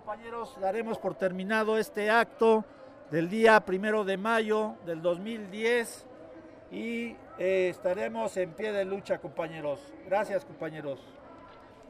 compañeros, daremos por terminado este acto del día 1 de mayo del 2010 y estaremos en pie de lucha, compañeros. Gracias, compañeros.